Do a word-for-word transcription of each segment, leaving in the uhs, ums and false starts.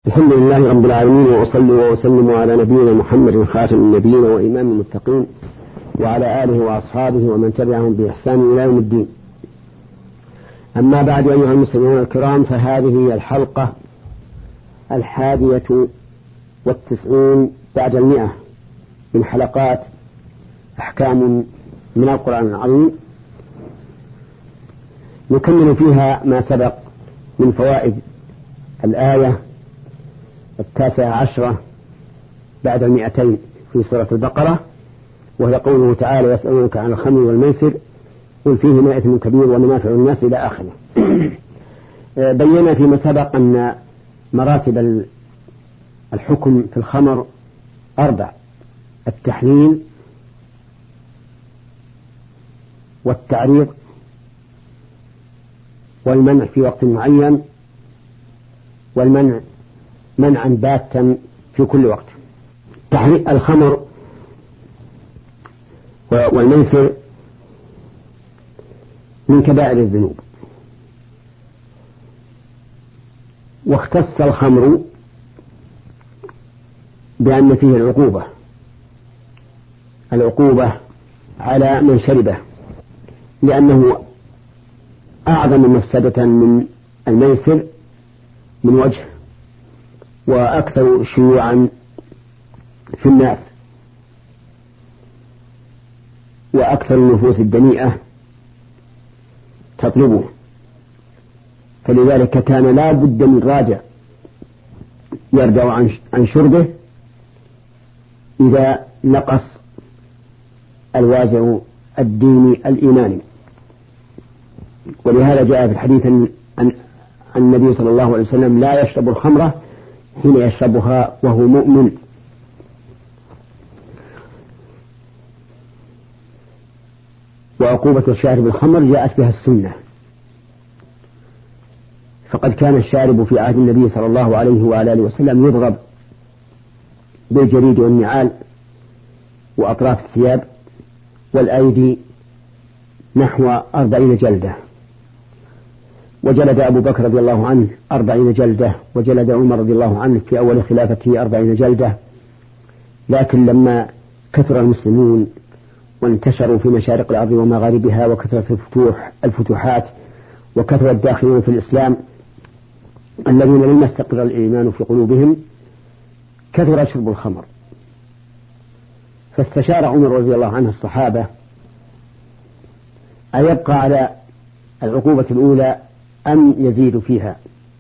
الحمد لله رب العالمين، وأصلي وأسلم على نبينا محمد خاتم النبيين وإمام المتقين وعلى آله وأصحابه ومن تبعهم بإحسان إلى يوم الدين. أما بعد، أيها المسلمون الكرام، فهذه هي الحلقة الحادية والتسعين بعد المئة من حلقات أحكام من القرآن العظيم، نكمل فيها ما سبق من فوائد الآية التاسعة عشرة بعد المئتين في سورة البقرة، وهي قوله تعالى: يسألونك عن الخمر والميسر قل فيهما إثم كبير ومنافع الناس إلى آخره. بينا فيما سبق أن مراتب الحكم في الخمر أربع: التحليل والتعريض والمنع في وقت معين والمنع منعا باتا في كل وقت. تحريم الخمر والميسر من كبائر الذنوب، واختص الخمر بأن فيه العقوبة العقوبة على من شربه، لأنه أعظم مفسدة من الميسر من وجه، وأكثر شيوعا في الناس، وأكثر النفوس الدنيئة تطلبه، فلذلك كان لا بد من راجع يرجع عن شربه إذا نقص الوازع الديني الإيماني. ولهذا جاء في الحديث عن النبي صلى الله عليه وسلم: لا يشرب الخمرة حين يشربها وهو مؤمن. وعقوبة الشارب الخمر جاءت بها السنة، فقد كان الشارب في عهد النبي صلى الله عليه وآله وسلم يضرب بالجريد والنعال وأطراف الثياب والأيدي نحو أربعين جلدة، وجلد أبو بكر رضي الله عنه أربعين جلدة، وجلد عمر رضي الله عنه في أول خلافته أربعين جلدة. لكن لما كثر المسلمون وانتشروا في مشارق الأرض ومغاربها، وكثرت الفتوح الفتوحات وكثر الداخلين في الإسلام الذين لم يستقر الإيمان في قلوبهم، كثر شرب الخمر، فاستشار عمر رضي الله عنه الصحابة أيبقى على العقوبة الأولى أم يزيد فيها،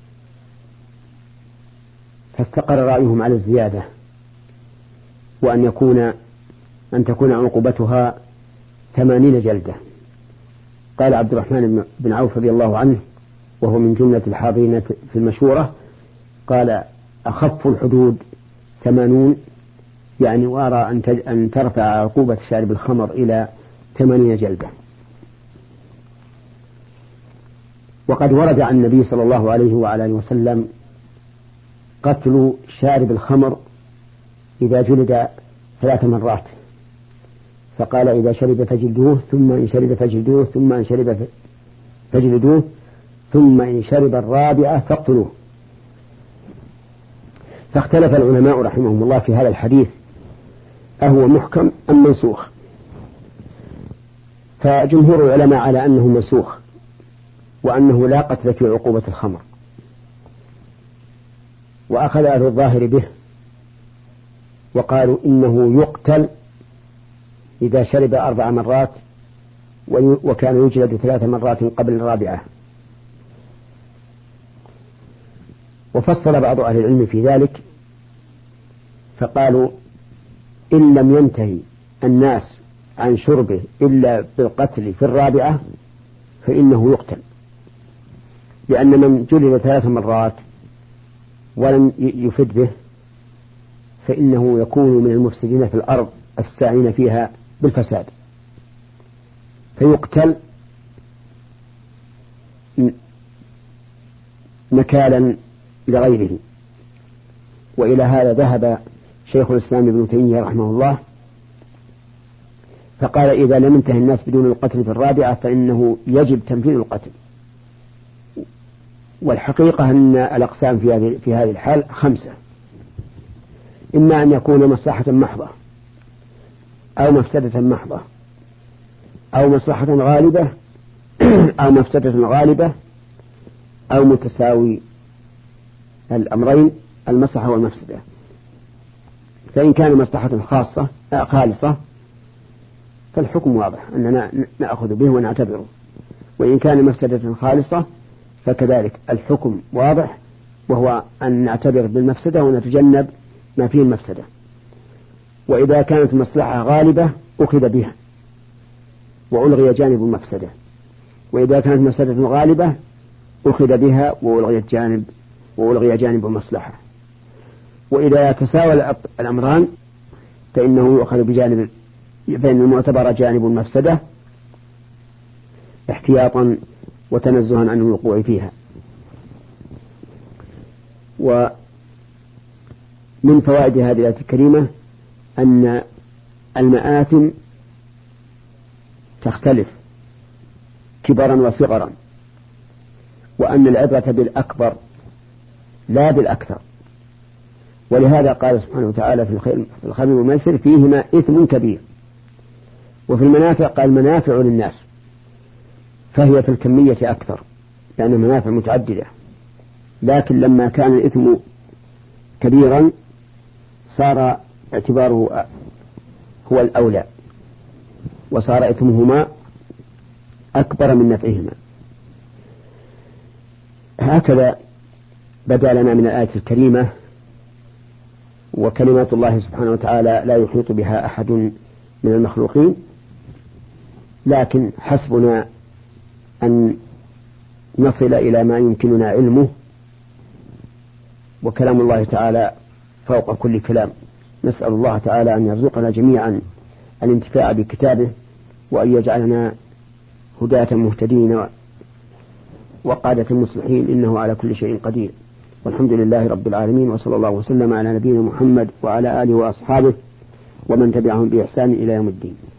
فاستقر رأيهم على الزيادة، وأن يكون أن تكون عقوبتها ثمانين جلدة. قال عبد الرحمن بن عوف رضي الله عنه، وهو من جملة الحاضرين في المشورة، قال: أخف الحدود ثمانون، يعني وأرى أن ترفع عقوبة شارب الخمر إلى ثمانين جلدة. وقد ورد عن النبي صلى الله عليه وعلى وسلم قتل شارب الخمر إذا جلد ثلاث مرات، فقال: إذا شرب فجلدوه، ثم إن شرب فجلدوه، ثم إن شرب فجلدوه، ثم إن شرب الرابعة فاقتلوه. فاختلف العلماء رحمهم الله في هذا الحديث أهو محكم أم منسوخ، فجمهور العلماء على أنه منسوخ، وأنه لا قتل في عقوبة الخمر، وأخذ أهل الظاهر به وقالوا إنه يقتل إذا شرب أربع مرات وكان يجلد ثلاث مرات قبل الرابعة. وفصل بعض أهل العلم في ذلك فقالوا: إن لم ينتهي الناس عن شربه إلا بالقتل في الرابعة فإنه يقتل، لأن من جلد ثلاث مرات ولم يفد به فإنه يكون من المفسدين في الأرض الساعين فيها بالفساد، فيقتل نكالا لغيره. وإلى هذا ذهب شيخ الإسلام ابن تيمية رحمه الله، فقال: إذا لم ينتهي الناس بدون القتل في الرابعة فإنه يجب تنفيذ القتل. والحقيقة أن الأقسام في هذه في هذه الحال خمسة: إما أن يكون مصلحة محضة أو مفسدة محضة أو مصلحة غالبة أو مفسدة غالبة أو متساوي الأمرين المصلحة والمفسدة. فإن كان مصلحة خاصة خالصة فالحكم واضح أننا نأخذ به ونعتبره، وإن كان مفسدة خالصة فكذلك الحكم واضح، وهو أن نعتبر بالمفسدة ونتجنب ما فيه المفسدة. وإذا كانت مصلحة غالبة أخذ بها وألغي جانب المفسدة، وإذا كانت مفسدة غالبة أخذ بها وألغي جانب وألغي جانب المصلحة. وإذا تساوى الأمران فإنه يؤخذ بجانب، فإن المعتبر جانب المفسدة احتياطا وتنزها عن الوقوع فيها. ومن فوائد هذه الآية الكريمة أن المآثم تختلف كبرا وصغرا، وأن العبرة بالأكبر لا بالأكثر. ولهذا قال سبحانه وتعالى في الخمر والميسر فيهما إثم كبير. وفي المنافع قال منافع للناس، فهي في الكمية أكثر لأن المنافع متعددة، لكن لما كان الإثم كبيرا صار اعتباره هو الأولى، وصار إثمهما أكبر من نفعهما. هكذا بدا لنا من الآية الكريمة. وكلمات الله سبحانه وتعالى لا يحيط بها أحد من المخلوقين، لكن حسبنا أن نصل إلى ما يمكننا علمه، وكلام الله تعالى فوق كل كلام. نسأل الله تعالى أن يرزقنا جميعا الانتفاع بكتابه، وأن يجعلنا هداة مهتدين وقادة مصلحين، إنه على كل شيء قدير. والحمد لله رب العالمين، وصلى الله وسلم على نبينا محمد وعلى آله وأصحابه ومن تبعهم بإحسان إلى يوم الدين.